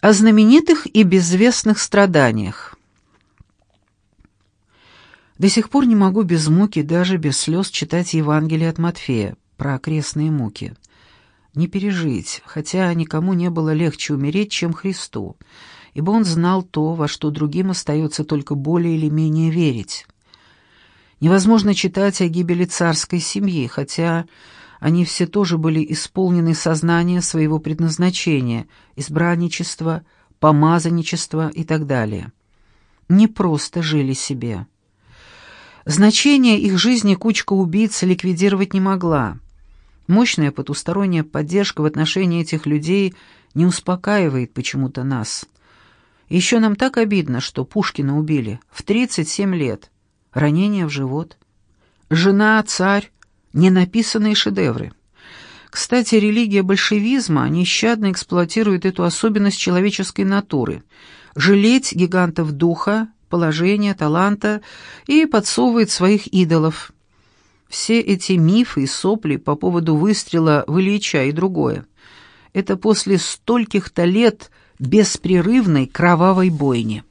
О знаменитых и безвестных страданиях. До сих пор не могу без муки, даже без слез читать Евангелие от Матфея про крестные муки. Не пережить, хотя никому не было легче умереть, чем Христу, ибо Он знал то, во что другим остается только более или менее верить. Невозможно читать о гибели царской семьи, хотя они все тоже были исполнены сознания своего предназначения, избранничества, помазанничества и так далее. Не просто жили себе. Значение их жизни кучка убийц ликвидировать не могла. Мощная потусторонняя поддержка в отношении этих людей не успокаивает почему-то нас. И еще нам так обидно, что Пушкина убили в 37 лет. Ранение в живот. Жена, царь, ненаписанные шедевры. Кстати, религия большевизма нещадно эксплуатирует эту особенность человеческой натуры – жалеть гигантов духа, положения, таланта и подсовывает своих идолов. Все эти мифы и сопли по поводу выстрела в Ильича и другое – это после стольких-то лет беспрерывной кровавой бойни.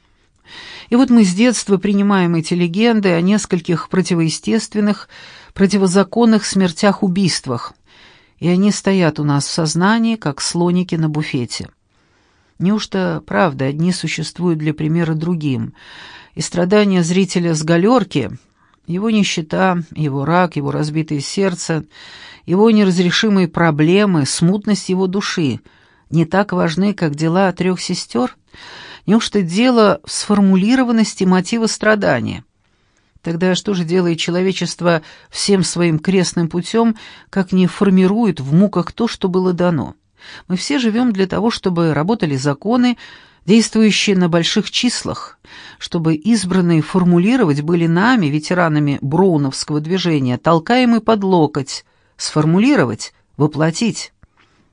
И вот мы с детства принимаем эти легенды о нескольких противоестественных, противозаконных смертях-убийствах, и они стоят у нас в сознании, как слоники на буфете. Неужто, правда, одни существуют для примера другим, и страдания зрителя с галерки, его нищета, его рак, его разбитое сердце, его неразрешимые проблемы, смутность его души не так важны, как дела 3 сестер? Неужто дело в сформулированности мотива страдания? Тогда что же делает человечество всем своим крестным путем, как не формирует в муках то, что было дано? Мы все живем для того, чтобы работали законы, действующие на больших числах, чтобы избранные формулировать были нами, ветеранами броуновского движения, толкаемые под локоть, сформулировать, воплотить.